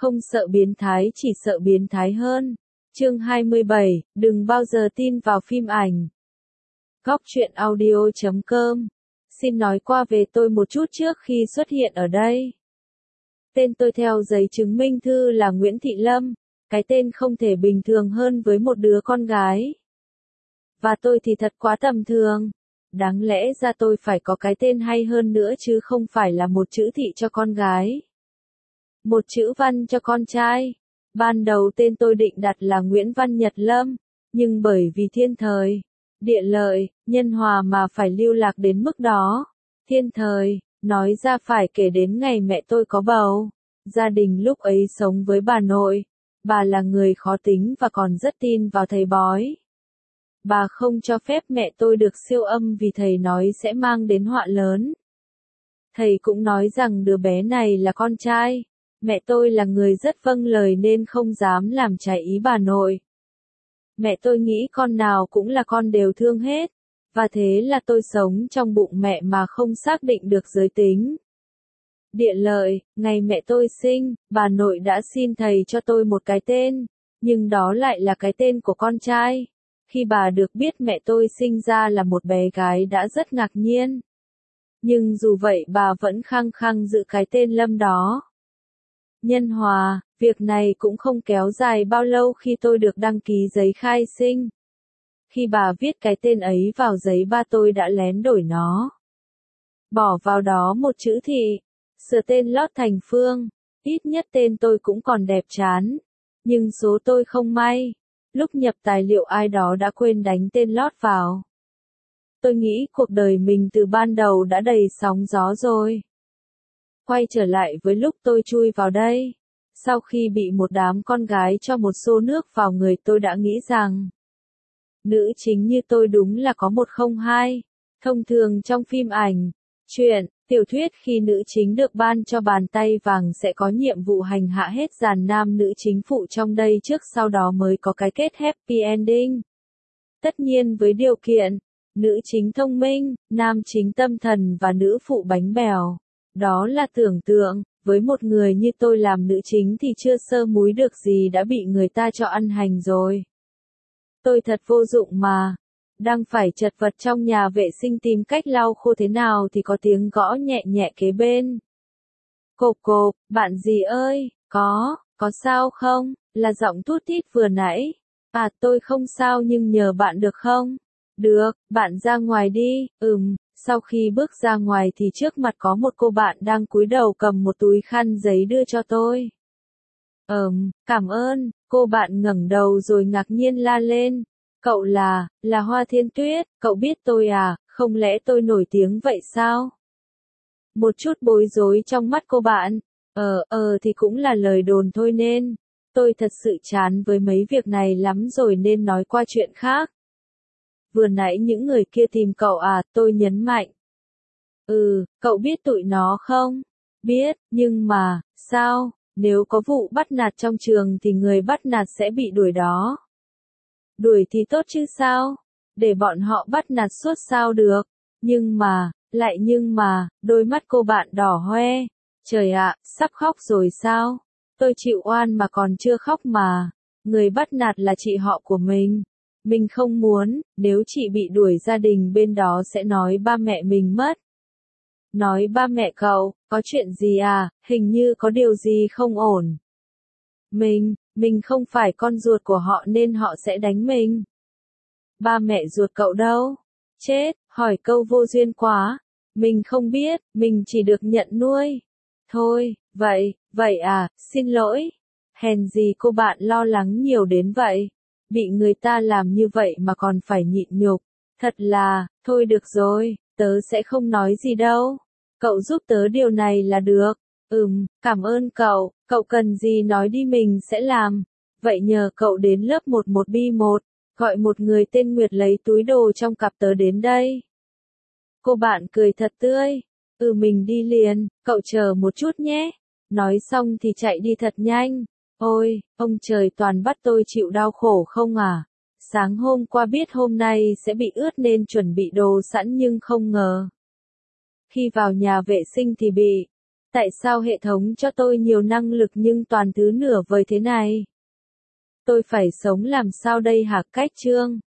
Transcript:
Không sợ biến thái, chỉ sợ biến thái hơn. Chương 27, đừng bao giờ tin vào phim ảnh. Góc truyện audio.com. Xin nói qua về tôi một chút trước khi xuất hiện ở đây. Tên tôi theo giấy chứng minh thư là Nguyễn Thị Lâm, cái tên không thể bình thường hơn với một đứa con gái. Và tôi thì thật quá tầm thường. Đáng lẽ ra tôi phải có cái tên hay hơn nữa chứ không phải là một chữ Thị cho con gái. Một chữ Văn cho con trai. Ban đầu tên tôi định đặt là Nguyễn Văn Nhật Lâm, nhưng bởi vì thiên thời, địa lợi, nhân hòa mà phải lưu lạc đến mức đó. Thiên thời, nói ra phải kể đến ngày mẹ tôi có bầu. Gia đình lúc ấy sống với bà nội. Bà là người khó tính và còn rất tin vào thầy bói. Bà không cho phép mẹ tôi được siêu âm vì thầy nói sẽ mang đến họa lớn. Thầy cũng nói rằng đứa bé này là con trai. Mẹ tôi là người rất vâng lời nên không dám làm trái ý bà nội. Mẹ tôi nghĩ con nào cũng là con đều thương hết. Và thế là tôi sống trong bụng mẹ mà không xác định được giới tính. Địa lợi, ngày mẹ tôi sinh, bà nội đã xin thầy cho tôi một cái tên, nhưng đó lại là cái tên của con trai. Khi bà được biết mẹ tôi sinh ra là một bé gái đã rất ngạc nhiên. Nhưng dù vậy bà vẫn khăng khăng giữ cái tên Lâm đó. Nhân hòa, việc này cũng không kéo dài bao lâu khi tôi được đăng ký giấy khai sinh. Khi bà viết cái tên ấy vào giấy ba tôi đã lén đổi nó. Bỏ vào đó một chữ Thị, sửa tên lót thành Phương, ít nhất tên tôi cũng còn đẹp chán. Nhưng số tôi không may, lúc nhập tài liệu ai đó đã quên đánh tên lót vào. Tôi nghĩ cuộc đời mình từ ban đầu đã đầy sóng gió rồi. Quay trở lại với lúc tôi chui vào đây. Sau khi bị một đám con gái cho một xô nước vào người tôi đã nghĩ rằng nữ chính như tôi đúng là có 102. Thông thường trong phim ảnh, truyện, tiểu thuyết khi nữ chính được ban cho bàn tay vàng sẽ có nhiệm vụ hành hạ hết dàn nam nữ chính phụ trong đây trước sau đó mới có cái kết happy ending. Tất nhiên với điều kiện, nữ chính thông minh, nam chính tâm thần và nữ phụ bánh bèo. Đó là tưởng tượng, với một người như tôi làm nữ chính thì chưa sơ múi được gì đã bị người ta cho ăn hành rồi. Tôi thật vô dụng mà. Đang phải chật vật trong nhà vệ sinh tìm cách lau khô thế nào thì có tiếng gõ nhẹ nhẹ kế bên. Cộp cộp, bạn gì ơi, có sao không? Là giọng tút tít vừa nãy. À tôi không sao nhưng nhờ bạn được không? Được, bạn ra ngoài đi. Sau khi bước ra ngoài thì trước mặt có một cô bạn đang cúi đầu cầm một túi khăn giấy đưa cho tôi. Cảm ơn, cô bạn ngẩng đầu rồi ngạc nhiên la lên. Cậu là Hoa Thiên Tuyết, cậu biết tôi à, không lẽ tôi nổi tiếng vậy sao? Một chút bối rối trong mắt cô bạn. Thì cũng là lời đồn thôi nên. Tôi thật sự chán với mấy việc này lắm rồi nên nói qua chuyện khác. Vừa nãy những người kia tìm cậu à, tôi nhấn mạnh. Cậu biết tụi nó không? Biết, nhưng mà, sao? Nếu có vụ bắt nạt trong trường thì người bắt nạt sẽ bị đuổi đó. Đuổi thì tốt chứ sao? Để bọn họ bắt nạt suốt sao được? Nhưng mà, đôi mắt cô bạn đỏ hoe. Trời ạ, sắp khóc rồi sao? Tôi chịu oan mà còn chưa khóc mà. Người bắt nạt là chị họ của mình. Mình không muốn, nếu chị bị đuổi gia đình bên đó sẽ nói ba mẹ mình mất. Nói ba mẹ cậu, có chuyện gì à, hình như có điều gì không ổn. Mình không phải con ruột của họ nên họ sẽ đánh mình. Ba mẹ ruột cậu đâu? Chết, hỏi câu vô duyên quá. Mình không biết, mình chỉ được nhận nuôi. Thôi, vậy à, xin lỗi. Hèn gì cô bạn lo lắng nhiều đến vậy. Bị người ta làm như vậy mà còn phải nhịn nhục. Thật là, thôi được rồi, tớ sẽ không nói gì đâu. Cậu giúp tớ điều này là được. Cảm ơn cậu cần gì nói đi mình sẽ làm. Vậy nhờ cậu đến lớp 11B1, gọi một người tên Nguyệt lấy túi đồ trong cặp tớ đến đây. Cô bạn cười thật tươi. Mình đi liền, cậu chờ một chút nhé. Nói xong thì chạy đi thật nhanh. Ôi, ông trời toàn bắt tôi chịu đau khổ không à? Sáng hôm qua biết hôm nay sẽ bị ướt nên chuẩn bị đồ sẵn nhưng không ngờ. Khi vào nhà vệ sinh thì bị Tại sao hệ thống cho tôi nhiều năng lực nhưng toàn thứ nửa vời thế này? Tôi phải sống làm sao đây hả Cách Trương?